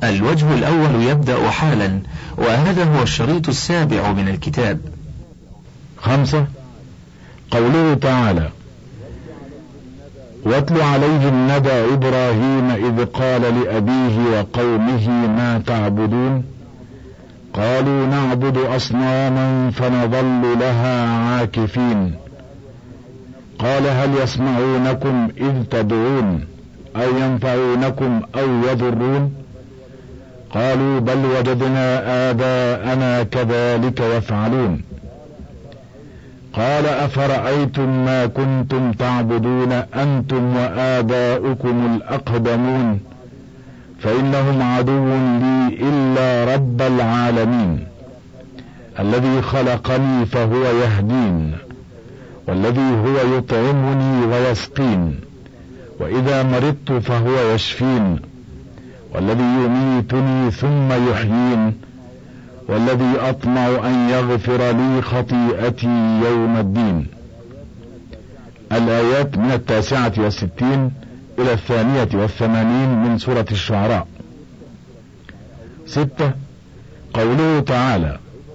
الوجه الأول يبدأ حالا، وهذا هو الشريط السابع من الكتاب. 5. قوله تعالى: واتل عليهم نبأ إبراهيم إذ قال لأبيه وقومه ما تعبدون قالوا نعبد أصناما فنظل لها عاكفين قال هل يسمعونكم إذ تدعون أو ينفعونكم أو يضرون قالوا بل وجدنا آباءنا كذلك يفعلون قال أفرأيتم ما كنتم تعبدون أنتم وآباؤكم الأقدمون فإنهم عدو لي إلا رب العالمين الذي خلقني فهو يهدين والذي هو يطعمني ويسقين وإذا مرضت فهو يشفين والذي يميتني ثم يحيين والذي أطمع أن يغفر لي خطيئتي يوم الدين. الآيات من 69 إلى 82 من سورة الشعراء. 6. قوله تعالى: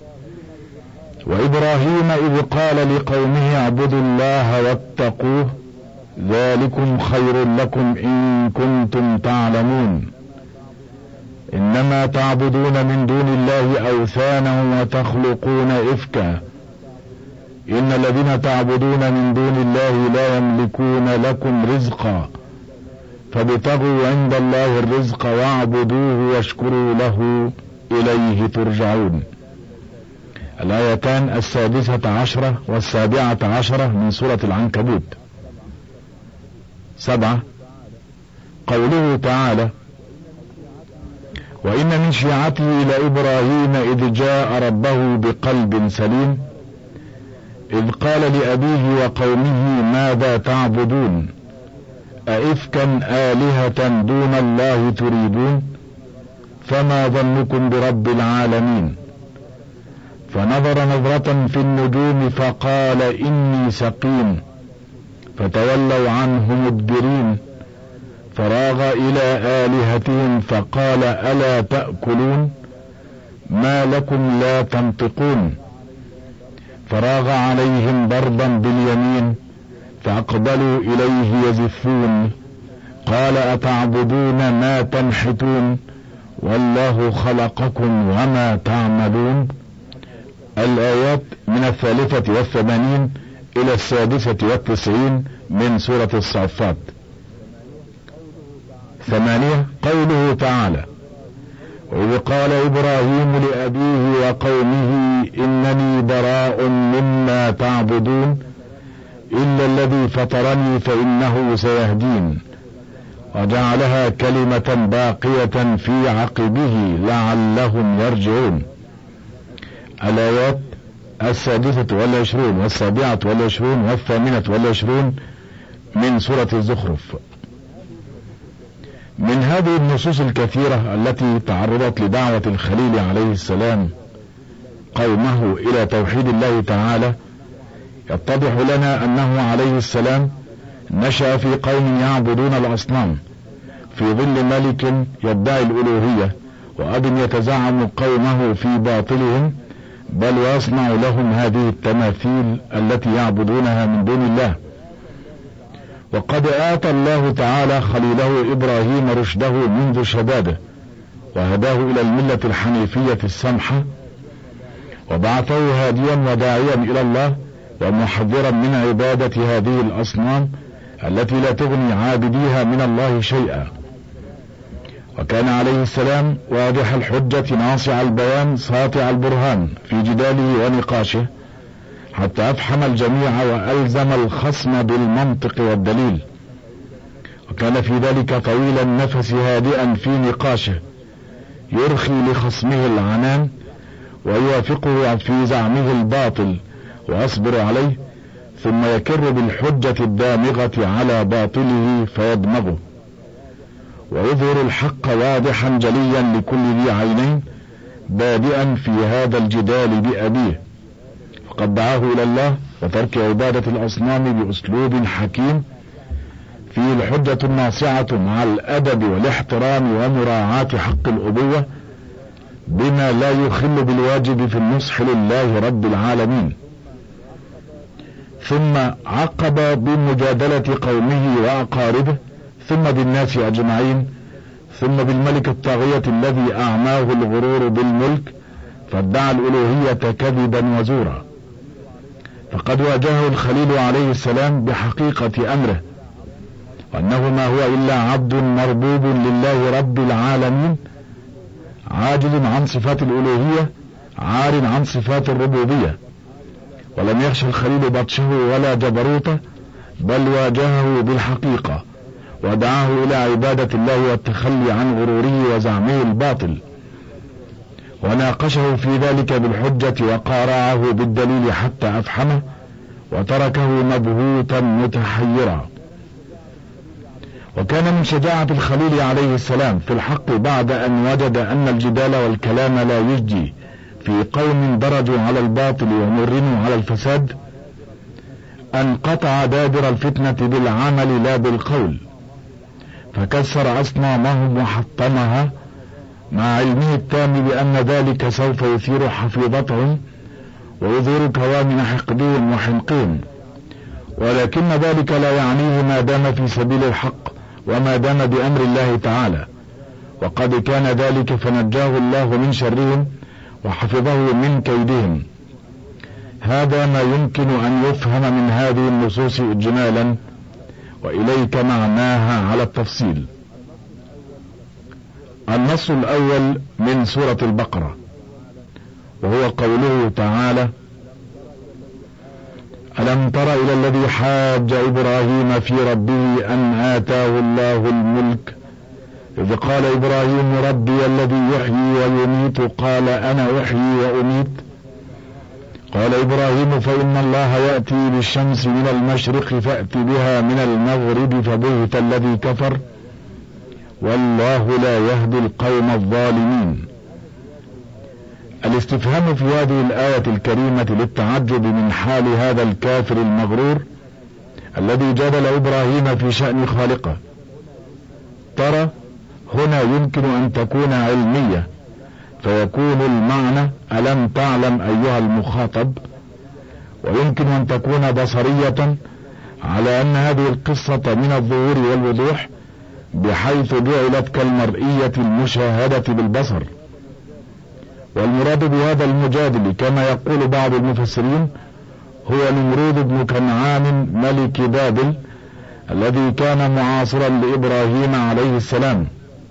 وإبراهيم إذ قال لقومه اعبدوا الله واتقوه ذلكم خير لكم إن كنتم تعلمون إنما تعبدون من دون الله أوثانا وتخلقون إفكا إن الذين تعبدون من دون الله لا يملكون لكم رزقا فابتغوا عند الله الرزق واعبدوه واشكروا له إليه ترجعون. الآيتان 16 و17 من سورة العنكبوت. 7. قوله تعالى: وإن من شيعته لإبراهيم إذ جاء ربه بقلب سليم إذ قال لأبيه وقومه ماذا تعبدون أئفكا آلهة دون الله تريدون فما ظنكم برب العالمين فنظر نظرة في النجوم فقال إني سقيم فتولوا عنه مدبرين فراغ إلى آلهتهم فقال ألا تأكلون ما لكم لا تنطقون فراغ عليهم ضربا باليمين فأقبلوا إليه يزفون قال أتعبدون ما تنحتون والله خلقكم وما تعملون. الآيات من 83 إلى 96 من سورة الصافات. 8. قوله تعالى: وإذ قال إبراهيم لأبيه وقومه إنني براء مما تعبدون إلا الذي فطرني فإنه سيهدين وجعلها كلمة باقية في عقبه لعلهم يرجعون. الآيات 26 و27 و28 من سورة الزخرف. من هذه النصوص الكثيرة التي تعرضت لدعوة الخليل عليه السلام قومه إلى توحيد الله تعالى يتضح لنا أنه عليه السلام نشأ في قوم يعبدون الأصنام في ظل ملك يدعي الألوهية وأب يتزعم قومه في باطلهم بل ويصنع لهم هذه التماثيل التي يعبدونها من دون الله. وقد آتى الله تعالى خليله إبراهيم رشده منذ شبابه وهداه إلى الملة الحنيفية السمحة وبعثه هاديا وداعيا إلى الله ومحذرا من عبادة هذه الأصنام التي لا تغني عابديها من الله شيئا. وكان عليه السلام واضح الحجة ناصع البيان ساطع البرهان في جداله ونقاشه حتى أفحم الجميع وألزم الخصم بالمنطق والدليل وكان في ذلك طويل النفس هادئا في نقاشه يرخي لخصمه العنان ويوافقه في زعمه الباطل ويصبر عليه ثم يكر بالحجة الدامغة على باطله فيدمغه ويظهر الحق واضحا جليا لكل ذي عينين بادئا في هذا الجدال بأبيه فقد دعاه إلى الله وترك عبادة الأصنام بأسلوب حكيم فيه الحجة الناصعة مع الأدب والاحترام ومراعاة حق الأبوة بما لا يخل بالواجب في النصح لله رب العالمين. ثم عقب بمجادلة قومه وأقاربه، ثم بالناس أجمعين، ثم بالملك الطاغية الذي أعماه الغرور بالملك فادعى الألوهية كذبا وزورا. فقد واجهه الخليل عليه السلام بحقيقة أمره، وأنه ما هو إلا عبد مربوب لله رب العالمين، عاجز عن صفات الألوهية، عار عن صفات الربوبية. ولم يخش الخليل بطشه ولا جبروته، بل واجهه بالحقيقة ودعاه إلى عبادة الله والتخلي عن غروره وزعمه الباطل، وناقشه في ذلك بالحجة وقارعه بالدليل حتى أفحمه وتركه مبهوتا متحيرا. وكان من شجاعة الخليل عليه السلام في الحق بعد أن وجد أن الجدال والكلام لا يجدي في قوم درجوا على الباطل ومرنوا على الفساد، أن قطع دابر الفتنة بالعمل لا بالقول، فكسر أصنامهم وحطمها مع علمه التام بأن ذلك سوف يثير حفيظتهم ويظهر كوامن حقدهم وحنقهم، ولكن ذلك لا يعنيه ما دام في سبيل الحق وما دام بأمر الله تعالى، وقد كان ذلك فنجاه الله من شرهم وحفظه من كيدهم. هذا ما يمكن أن يفهم من هذه النصوص إجمالا، وإليك معناها على التفصيل. النص الأول من سورة البقرة، وهو قوله تعالى: ألم تر إلى الذي حاج إبراهيم في ربه أن آتاه الله الملك إذ قال إبراهيم ربي الذي يحيي ويميت قال أنا أحيي وأميت قال إبراهيم فإن الله يأتي بالشمس من المشرق فأت بها من المغرب فبهت الذي كفر والله لا يهدي القوم الظالمين. الاستفهام في هذه الآية الكريمة للتعجب من حال هذا الكافر المغرور الذي جادل إبراهيم في شأن خالقه. ترى هنا يمكن أن تكون علمية، فيكون المعنى ألم تعلم أيها المخاطب، ويمكن أن تكون بصرية على أن هذه القصة من الظهور والوضوح بحيث جعلت كالمرئية المشاهدة بالبصر. والمراد بهذا المجادل كما يقول بعض المفسرين هو نمرود بن كنعان ملك بابل الذي كان معاصرا لإبراهيم عليه السلام.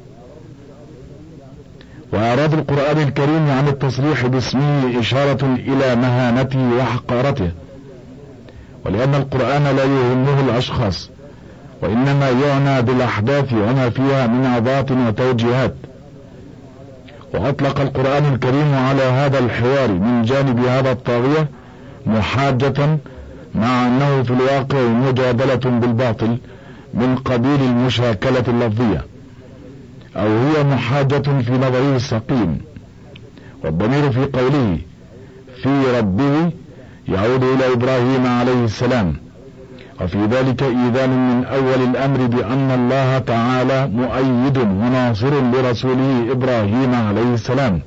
وأراد القرآن الكريم عن التصريح باسمه إشارة إلى مهانته وحقارته، ولأن القرآن لا يهمه الأشخاص، وإنما يعنى بالأحداث وما فيها من عظات وتوجيهات. وأطلق القرآن الكريم على هذا الحوار من جانب هذا الطاغية محاجة، مع أنه في الواقع مجادلة بالباطل من قبيل المشاكلة اللفظية، أو هي محاجة في نظره السقيم. والضمير في قوله في ربه يعود إلى إبراهيم عليه السلام، وفي ذلك إيذان من أول الأمر بأن الله تعالى مؤيد وناصر لرسوله إبراهيم عليه السلام.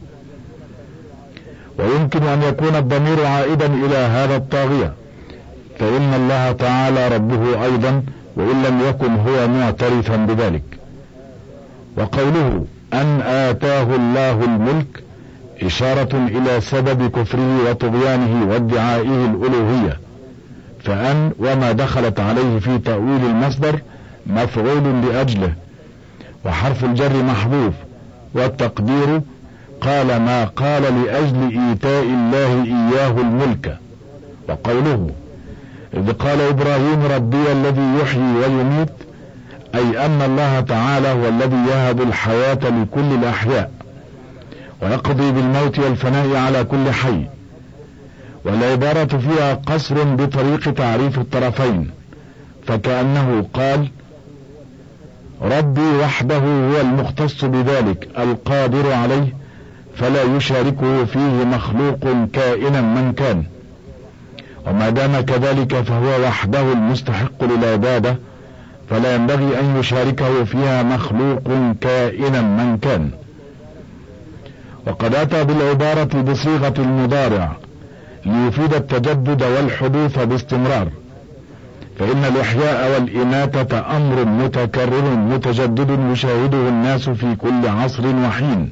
ويمكن أن يكون الضمير عائدا إلى هذا الطاغية، فإن الله تعالى ربه أيضا وإن لم يكن هو معترفا بذلك. وقوله أن آتاه الله الملك إشارة إلى سبب كفره وطغيانه وادعائه الألوهية، فأن وما دخلت عليه في تأويل المصدر مفعول لأجله، وحرف الجر محذوف، والتقدير قال ما قال لأجل إيتاء الله إياه الملك. وقوله إذ قال إبراهيم ربي الذي يحيي ويميت، أي أن الله تعالى هو الذي يهب الحياة لكل الأحياء ويقضي بالموت والفناء على كل حي. والعبارة فيها قصر بطريق تعريف الطرفين، فكأنه قال ربي وحده هو المختص بذلك القادر عليه، فلا يشاركه فيه مخلوق كائنا من كان، وما دام كذلك فهو وحده المستحق للعبادة فلا ينبغي أن يشاركه فيها مخلوق كائنا من كان. وقد أتى بالعبارة بصيغة المضارع ليفيد التجدد والحدوث باستمرار، فإن الإحياء والإماتة أمر متكرر متجدد يشاهده الناس في كل عصر وحين.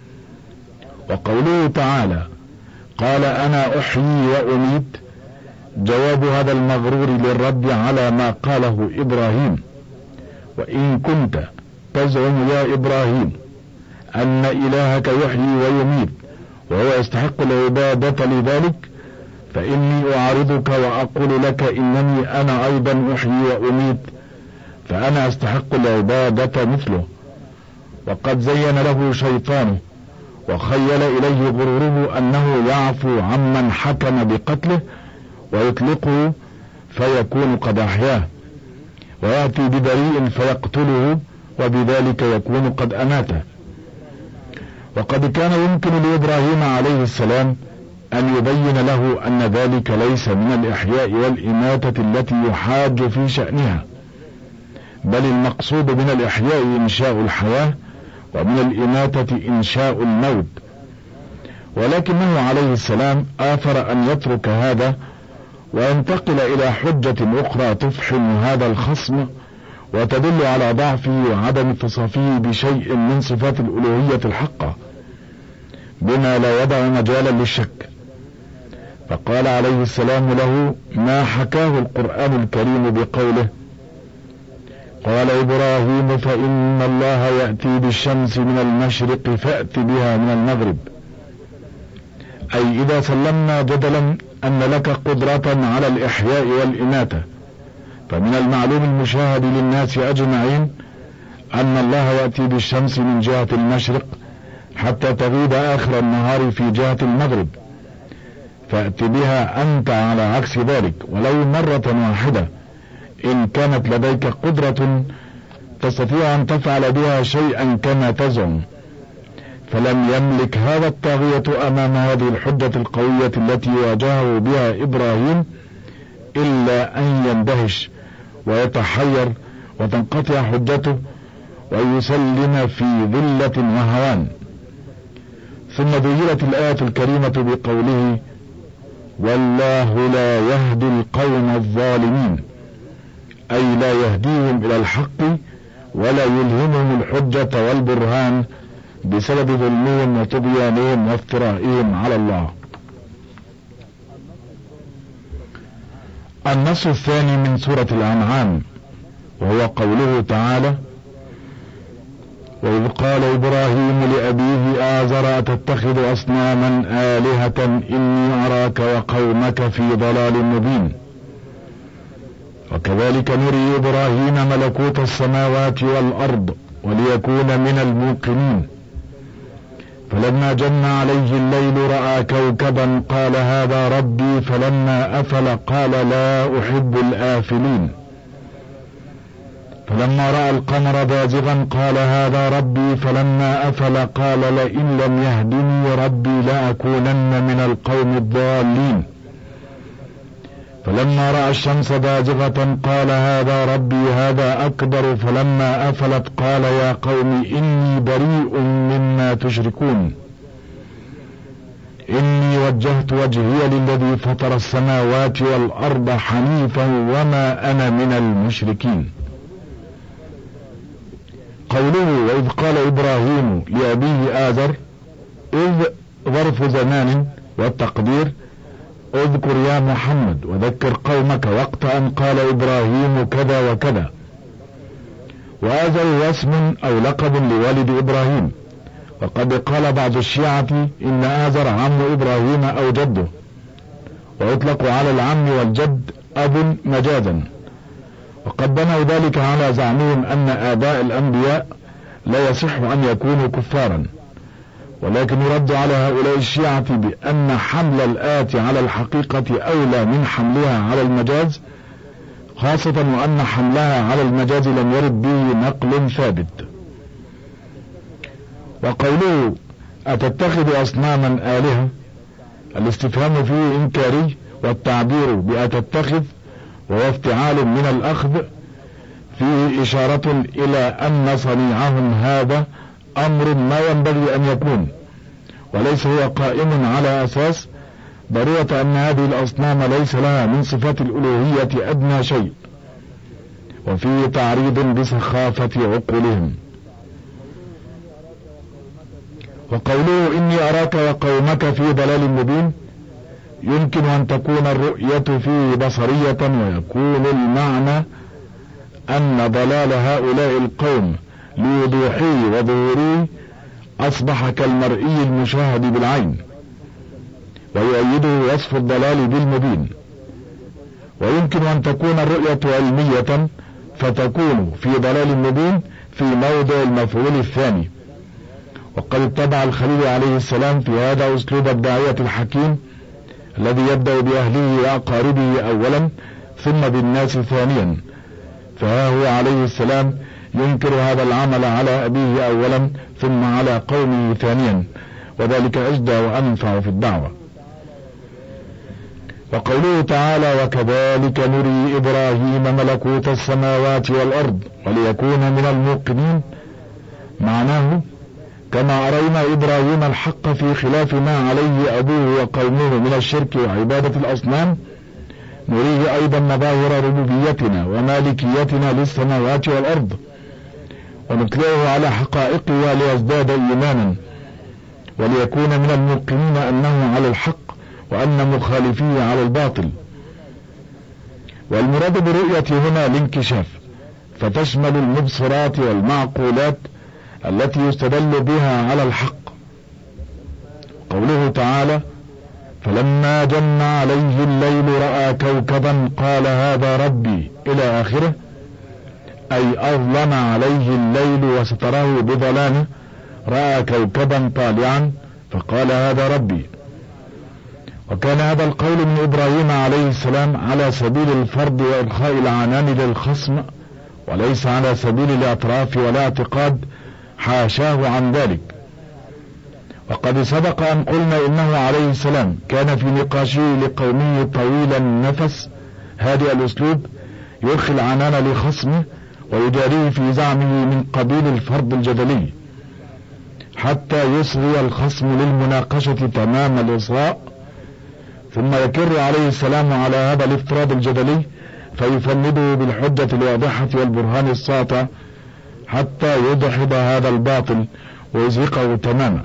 وقوله تعالى قال أنا أحيي وأميت جواب هذا المغرور للرد على ما قاله إبراهيم: وإن كنت تزعم يا إبراهيم أن إلهك يحيي ويميت وهو يستحق العبادة لذلك، فإني أعارضك وأقول لك إنني أنا أيضا أحيي وأميت، فأنا أستحق العبادة مثله. وقد زين له شيطانه وخيل إليه غروره أنه يعفو عمن حكم بقتله ويطلقه فيكون قد أحياه، ويأتي ببريء فيقتله وبذلك يكون قد أماته. وقد كان يمكن لإبراهيم عليه السلام أن يبين له أن ذلك ليس من الإحياء والإماتة التي يحاج في شأنها، بل المقصود من الإحياء إنشاء الحياة ومن الإماتة إنشاء الموت، ولكنه عليه السلام آثر أن يترك هذا وينتقل إلى حجة أخرى تفحم هذا الخصم وتدل على ضعفه وعدم اتصافه بشيء من صفات الألوهية الحقة بما لا يدع مجالا للشك. فقال عليه السلام له ما حكاه القرآن الكريم بقوله قال إبراهيم فإن الله يأتي بالشمس من المشرق فأت بها من المغرب، أي إذا سلمنا جدلا أن لك قدرة على الإحياء والإماتة، فمن المعلوم المشاهد للناس أجمعين أن الله يأتي بالشمس من جهة المشرق حتى تغيب آخر النهار في جهة المغرب، فأت بها أنت على عكس ذلك ولو مرة واحدة إن كانت لديك قدرة تستطيع أن تفعل بها شيئا كما تزعم. فلم يملك هذا الطاغية أمام هذه الحجة القوية التي واجهه بها إبراهيم إلا أن يندهش ويتحير وتنقطع حجته ويسلم في ذلة وهوان. ثم ذيلت الآية الكريمة بقوله والله لا يهدي القوم الظالمين، أي لا يهديهم إلى الحق ولا يلهمهم الحجة والبرهان بسبب ظلمهم وطغيانهم وافترائهم على الله. النص الثاني من سورة الأنعام وهو قوله تعالى وإذ قال إبراهيم لأبيه آزر أتتخذ أصناما آلهة إني أراك وقومك في ضلال مبين. وكذلك نري إبراهيم ملكوت السماوات والأرض وليكون من الموقنين، فلما جن عليه الليل رأى كوكبا قال هذا ربي، فلما أفل قال لا أحب الآفلين، فلما رأى القمر بازغا قال هذا ربي، فلما أفل قال لئن لم يهدني ربي لأكونن من القوم الضالين، فلما رأى الشمس بازغة قال هذا ربي هذا أكبر، فلما أفلت قال يا قوم إني بريء مما تشركون، إني وجهت وجهي للذي فطر السماوات والأرض حنيفا وما أنا من المشركين. قوله وإذ قال إبراهيم لأبيه آزر، إذ ظرف زمان والتقدير اذكر يا محمد وذكر قومك وقت أن قال إبراهيم كذا وكذا. وآزر هو اسم أو لقب لوالد إبراهيم، وقد قال بعض الشيعة إن آزر عم إبراهيم أو جده، ويطلق على العم والجد أب مجازا، وقد بنوا ذلك على زعمهم أن آباء الأنبياء لا يصح أن يكونوا كفارا، ولكن يرد على هؤلاء الشيعة بأن حمل الآية على الحقيقة أولى من حملها على المجاز، خاصة وأن حملها على المجاز لم يرد به نقل ثابت. وقوله أتتخذ أصناما آلهة، الاستفهام فيه إنكاري، والتعبير بأتتخذ وهو افتعال من الأخذ فيه إشارة إلى أن صنيعهم هذا أمر ما ينبغي أن يكون، وليس هو قائم على أساس ضرورة أن هذه الأصنام ليس لها من صفات الألوهية أدنى شيء، وفيه تعريض بسخافة عقولهم. وقوله إني أراك وقومك في ضلال مبين، يمكن أن تكون الرؤية فيه بصرية، ويكون المعنى أن ضلال هؤلاء القوم لوضوحه وظهوره أصبح كالمرئي المشاهد بالعين، ويؤيده وصف الضلال بالمبين. ويمكن أن تكون الرؤية علمية فتكون في ضلال مبين في موضع المفعول الثاني. وقد اتبع الخليل عليه السلام في هذا أسلوب الداعية الحكيم الذي يبدأ بأهله وأقاربه أولا ثم بالناس ثانيا، فها هو عليه السلام ينكر هذا العمل على أبيه أولا ثم على قومه ثانيا، وذلك أجدى وأنفع في الدعوة. وقوله تعالى وكذلك نري إبراهيم ملكوت السماوات والأرض وليكون من الموقنين، معناه كما أرينا إبراهيم الحق في خلاف ما عليه أبوه وقومه من الشرك وعبادة الأصنام، نريه أيضا مظاهر ربوبيتنا ومالكيتنا للسماوات والأرض، ونطلعه على حقائقها ليزداد إيمانا، وليكون من الموقنين أنه على الحق وأن مخالفيه على الباطل. والمراد بالرؤية هنا الانكشاف، فتشمل المبصرات والمعقولات التي يستدل بها على الحق. قوله تعالى فلما جن عليه الليل رأى كوكبا قال هذا ربي إلى آخره، أي أظلم عليه الليل وستره بظلامه، رأى كوكبا طالعا فقال هذا ربي. وكان هذا القول من إبراهيم عليه السلام على سبيل الفرض وإلقاء العنان للخصم، وليس على سبيل الاعتراف ولا اعتقاد، حاشاه عن ذلك. وقد سبق أن قلنا إنه عليه السلام كان في نقاشه لقومه طويل النفس هادئ الأسلوب، يرخي العنان لخصمه ويجاريه في زعمه من قبيل الفرض الجدلي، حتى يصغي الخصم للمناقشة تمام الإصغاء، ثم يكر عليه السلام على هذا الافتراض الجدلي فيفنده بالحجة الواضحة والبرهان الساطع حتى يدحض هذا الباطل ويزهقه تماما.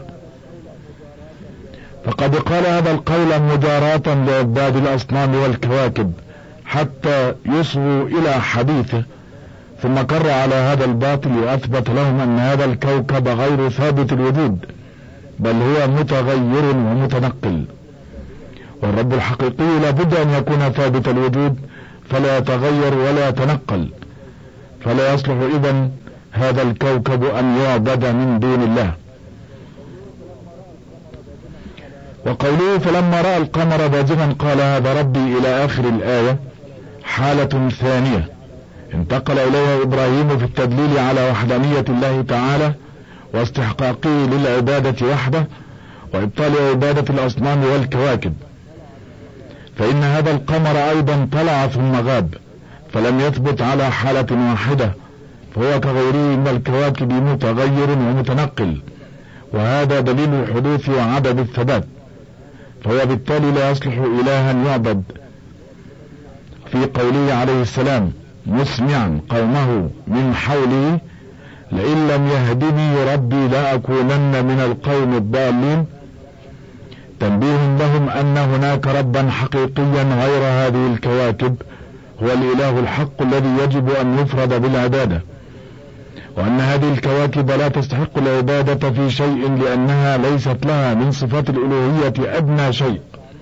فقد قال هذا القول مجاراة لعباد الأصنام والكواكب حتى يصغوا إلى حديثه، ثم كر على هذا الباطل وأثبت لهم أن هذا الكوكب غير ثابت الوجود، بل هو متغير ومتنقل، والرب الحقيقي لابد أن يكون ثابت الوجود فلا يتغير ولا يتنقل، فلا يصلح إذن هذا الكوكب أن يعبد من دون الله. وقوله فلما رأى القمر بازغا قال هذا ربي إلى آخر الآية حالة ثانية انتقل إليها إبراهيم في التدليل على وحدانية الله تعالى واستحقاقه للعبادة وحده وإبطال عبادة الأصنام والكواكب. فإن هذا القمر أيضا طلع ثم غاب، فلم يثبت على حالة واحدة، فهو كغيره من الكواكب متغير ومتنقل، وهذا دليل الحدوث وعدم الثبات، فهو بالتالي لا يصلح إلها يعبد. في قوله عليه السلام مسمعا قومه من حوله لئن لم يهدني ربي لأكونن من القوم الضالين، تنبيه لهم أن هناك ربا حقيقيا غير هذه الكواكب هو الإله الحق الذي يجب أن يفرد بالعبادة، وأن هذه الكواكب لا تستحق العبادة في شيء لأنها ليست لها من صفات الألوهية أدنى شيء.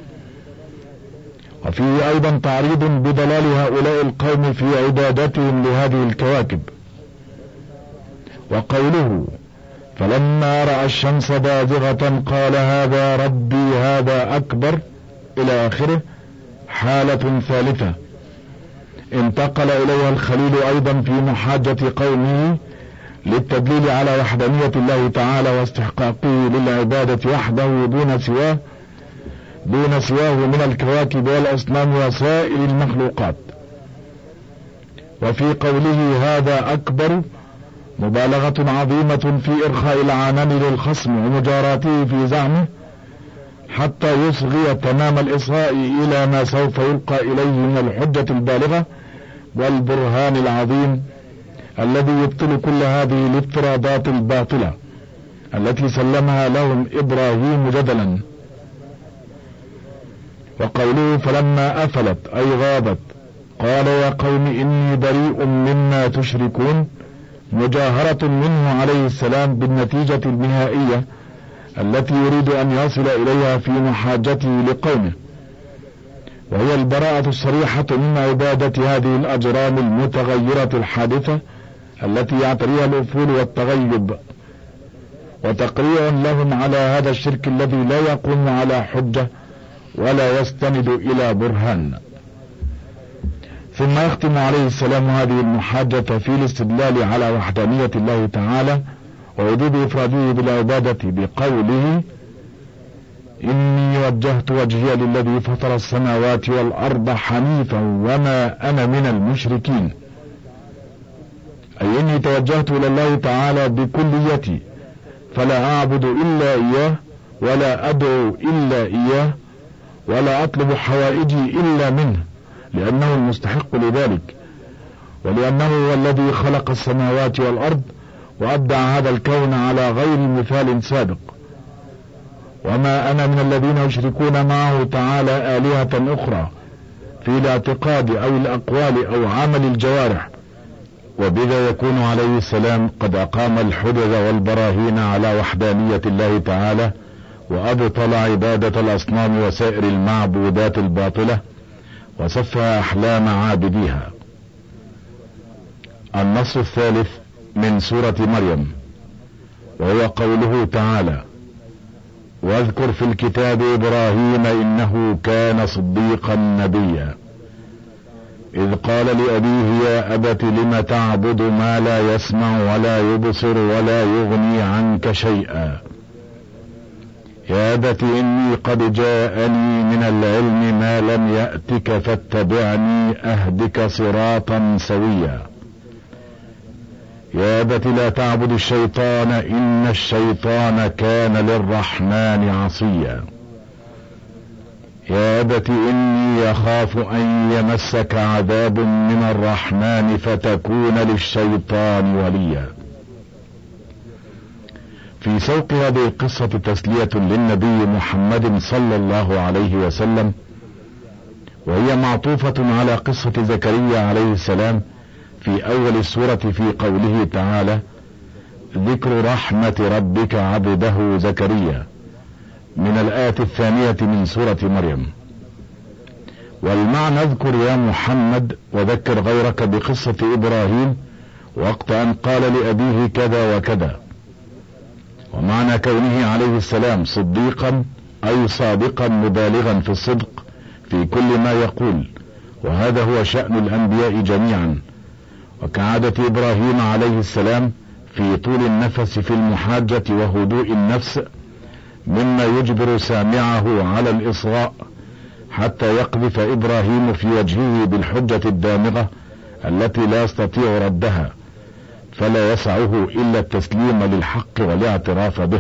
وفيه أيضا تعريض بضلال هؤلاء القوم في عبادتهم لهذه الكواكب. وقوله فلما رأى الشمس بازغة قال هذا ربي هذا أكبر إلى آخره حالة ثالثة انتقل إليها الخليل أيضا في محاجة قومه للتدليل على وحدانية الله تعالى واستحقاقه للعبادة وحده دون سواه من الكواكب والأصنام وسائر المخلوقات. وفي قوله هذا أكبر مبالغة عظيمة في إرخاء العنان للخصم ومجاراته في زعمه حتى يصغي تمام الإصغاء إلى ما سوف يلقى إليه من الحجة البالغة والبرهان العظيم الذي يبطل كل هذه الافتراضات الباطلة التي سلمها لهم إبراهيم جدلا. وقوله فلما أفلت أي غابت قال يا قوم إني بريء مما تشركون مجاهرة منه عليه السلام بالنتيجة النهائية التي يريد أن يصل إليها في محاجته لقومه، وهي البراءة الصريحة من عبادة هذه الأجرام المتغيرة الحادثة التي يعتريها الأفول والتغيب، وتقريع لهم على هذا الشرك الذي لا يقوم على حجة ولا يستند إلى برهان. ثم يختم عليه السلام هذه المحاجة في الاستدلال على وحدانية الله تعالى ووجوب إفراده بالعبادة بقوله إني وجهت وجهي للذي فطر السماوات والأرض حنيفا وما أنا من المشركين، أي إني توجهت إلى الله تعالى بكليتي فلا أعبد إلا إياه ولا أدعو إلا إياه ولا أطلب حوائجي إلا منه لأنه المستحق لذلك، ولأنه هو الذي خلق السماوات والأرض وأبدع هذا الكون على غير مثال سابق. وما أنا من الذين يشركون معه تعالى آلهة أخرى في الاعتقاد أو الأقوال أو عمل الجوارح، وبذا يكون عليه السلام قد أقام الحجج والبراهين على وحدانية الله تعالى وأبطل عبادة الأصنام وسائر المعبودات الباطلة وسفه أحلام عابديها. النص الثالث من سورة مريم وهو قوله تعالى واذكر في الكتاب إبراهيم إنه كان صديقا نبيا إذ قال لأبيه يا أبت لم تعبد ما لا يسمع ولا يبصر ولا يغني عنك شيئا يا أبت إني قد جاءني من العلم ما لم يأتك فاتبعني أهدك صراطا سويا يا أبت لا تعبد الشيطان إن الشيطان كان للرحمن عصيا يا أبت إني يخاف أن يمسك عذاب من الرحمن فتكون للشيطان وليا. في سوق هذه القصة تسلية للنبي محمد صلى الله عليه وسلم، وهي معطوفة على قصة زكريا عليه السلام في أول السورة في قوله تعالى ذكر رحمة ربك عبده زكريا من الآية الثانية من سورة مريم. والمعنى اذكر يا محمد وذكر غيرك بقصة إبراهيم وقت أن قال لأبيه كذا وكذا. ومعنى كونه عليه السلام صديقا أي صادقا مبالغا في الصدق في كل ما يقول، وهذا هو شأن الأنبياء جميعا. وكعادة إبراهيم عليه السلام في طول النفس في المحاجة وهدوء النفس مما يجبر سامعه على الإصغاء حتى يقذف إبراهيم في وجهه بالحجة الدامغة التي لا يستطيع ردها، فلا يسعه إلا التسليم للحق والاعتراف به.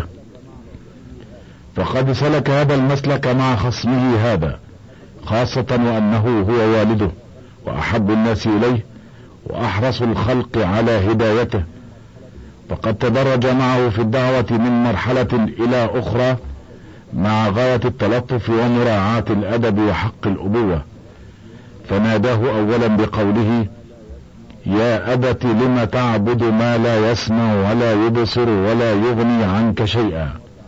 فقد سلك هذا المسلك مع خصمه هذا، خاصة وأنه هو والده وأحب الناس إليه وأحرص الخلق على هدايته، فقد تدرج معه في الدعوة من مرحلة إلى أخرى مع غاية التلطف ومراعاة الأدب وحق الأبوة. فناداه أولا بقوله يا أبت لم تعبد ما لا يسمع ولا يبصر ولا يغني عنك شيئا،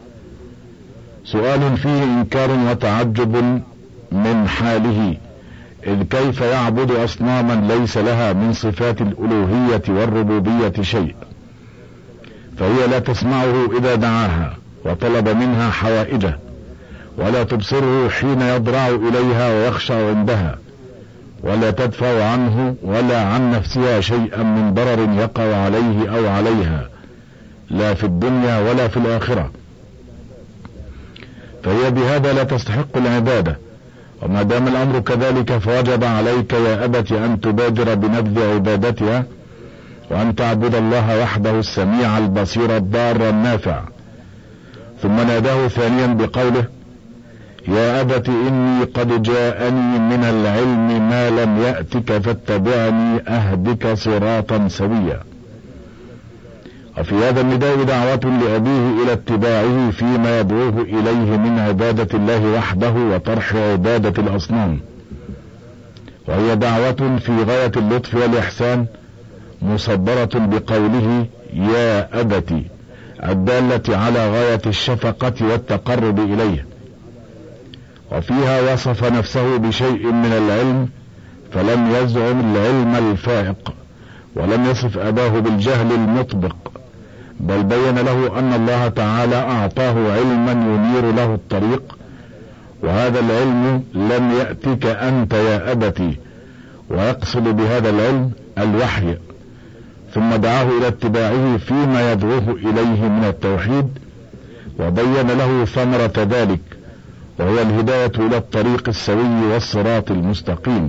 سؤال فيه إنكار وتعجب من حاله، إذ كيف يعبد أصناما ليس لها من صفات الألوهية والربوبية شيء، فهي لا تسمعه إذا دعاها وطلب منها حوائجه، ولا تبصره حين يضرع إليها ويخشع عندها، ولا تدفع عنه ولا عن نفسها شيئا من ضرر يقع عليه أو عليها لا في الدنيا ولا في الآخرة، فهي بهذا لا تستحق العبادة، وما دام الأمر كذلك فوجب عليك يا أبت أن تبادر بنبذ عبادتها، وأن تعبد الله وحده السميع البصير الضار النافع. ثم ناداه ثانيا بقوله: يا أبت إني قد جاءني من العلم ما لم يأتك فاتبعني أهدك صراطا سويا. وفي هذا النداء دعوة لأبيه إلى اتباعه فيما يدعوه إليه من عبادة الله وحده وطرح عبادة الأصنام، وهي دعوة في غاية اللطف والإحسان، مصدرة بقوله يا أبت، الدالة على غاية الشفقة والتقرب إليه. وفيها وصف نفسه بشيء من العلم، فلم يزعم العلم الفائق، ولم يصف أباه بالجهل المطبق، بل بين له أن الله تعالى أعطاه علما ينير له الطريق، وهذا العلم لم يأتك أنت يا أبتي، ويقصد بهذا العلم الوحي. ثم دعاه إلى اتباعه فيما يدعوه إليه من التوحيد، وبين له ثمرة ذلك، وهو الهداية إلى الطريق السوي والصراط المستقيم.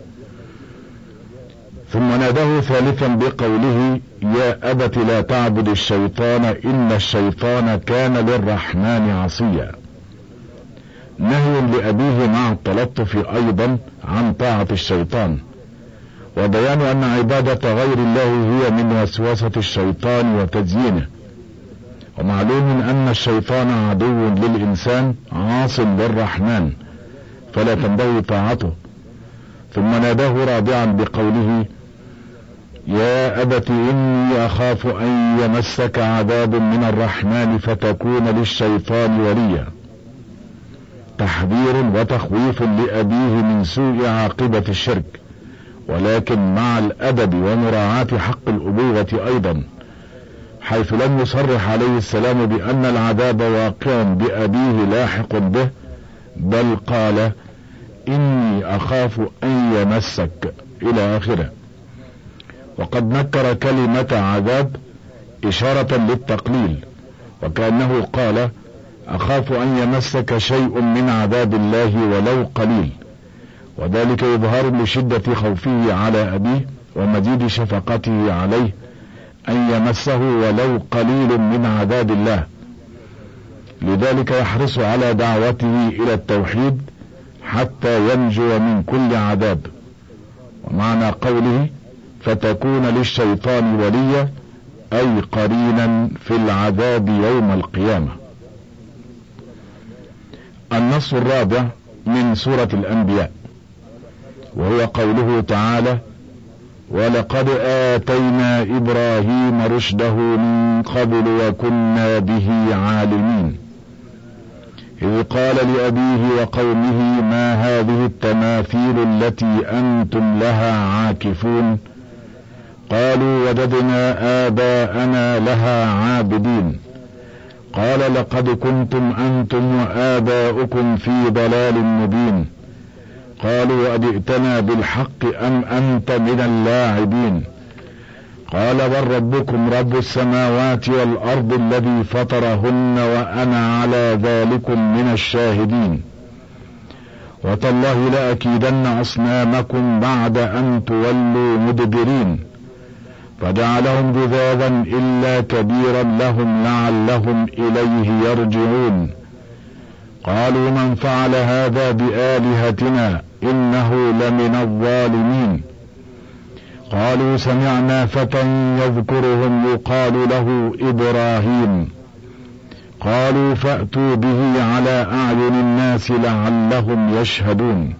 ثم ناداه ثالثا بقوله يا أبت لا تعبد الشيطان إن الشيطان كان للرحمن عصيا، نهي لأبيه مع التلطف أيضا عن طاعة الشيطان، وبيان أن عبادة غير الله هي من وسوسة الشيطان وتزيينه. ومعلوم أن الشيطان عدو للإنسان عاص للرحمن، فلا تنبغي طاعته. ثم ناداه رابعا بقوله يا أبت إني أخاف أن يمسك عذاب من الرحمن فتكون للشيطان وليا، تحذير وتخويف لأبيه من سوء عاقبة الشرك، ولكن مع الأدب ومراعاة حق الأبوة أيضا، حيث لم يصرح عليه السلام بأن العذاب واقع بأبيه لاحق به، بل قال إني أخاف أن يمسك إلى آخره. وقد نكر كلمة عذاب إشارة للتقليل، وكأنه قال أخاف أن يمسك شيء من عذاب الله ولو قليل، وذلك إظهار لشدة خوفه على أبيه ومزيد شفقته عليه أن يمسه ولو قليل من عذاب الله، لذلك يحرص على دعوته إلى التوحيد حتى ينجو من كل عذاب. ومعنى قوله فتكون للشيطان وليا أي قرينا في العذاب يوم القيامة. النص الرابع من سورة الأنبياء، وهو قوله تعالى ولقد آتينا إبراهيم رشده من قبل وكنا به عالمين، إذ قال لأبيه وقومه ما هذه التماثيل التي أنتم لها عاكفون، قالوا وجدنا آباءنا لها عابدين، قال لقد كنتم أنتم وآباؤكم في ضلال مبين، قالوا أجئتنا بالحق أم أنت من اللاعبين، قال بل ربكم رب السماوات والأرض الذي فطرهن وأنا على ذلكم من الشاهدين، وتالله لأكيدن أصنامكم بعد أن تولوا مدبرين، فجعلهم جذاذا إلا كبيرا لهم لعلهم إليه يرجعون، قالوا من فعل هذا بآلهتنا إنه لمن الظالمين، قالوا سمعنا فتى يذكرهم يقال له إبراهيم، قالوا فأتوا به على أعين الناس لعلهم يشهدون،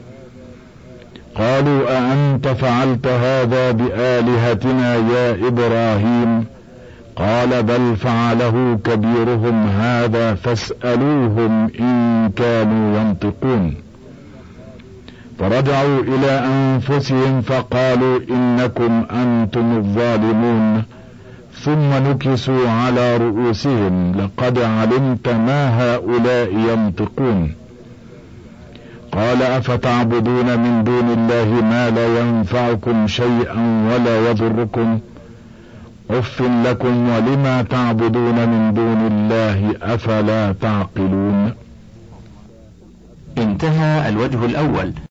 قالوا أأنت فعلت هذا بآلهتنا يا إبراهيم، قال بل فعله كبيرهم هذا فاسألوهم إن كانوا ينطقون، فرجعوا إلى أنفسهم فقالوا إنكم أنتم الظالمون، ثم نكسوا على رؤوسهم لقد علمت ما هؤلاء ينطقون، قال أفتعبدون من دون الله ما لا ينفعكم شيئا ولا يضركم، أف لكم ولما تعبدون من دون الله أفلا تعقلون. انتهى الوجه الأول.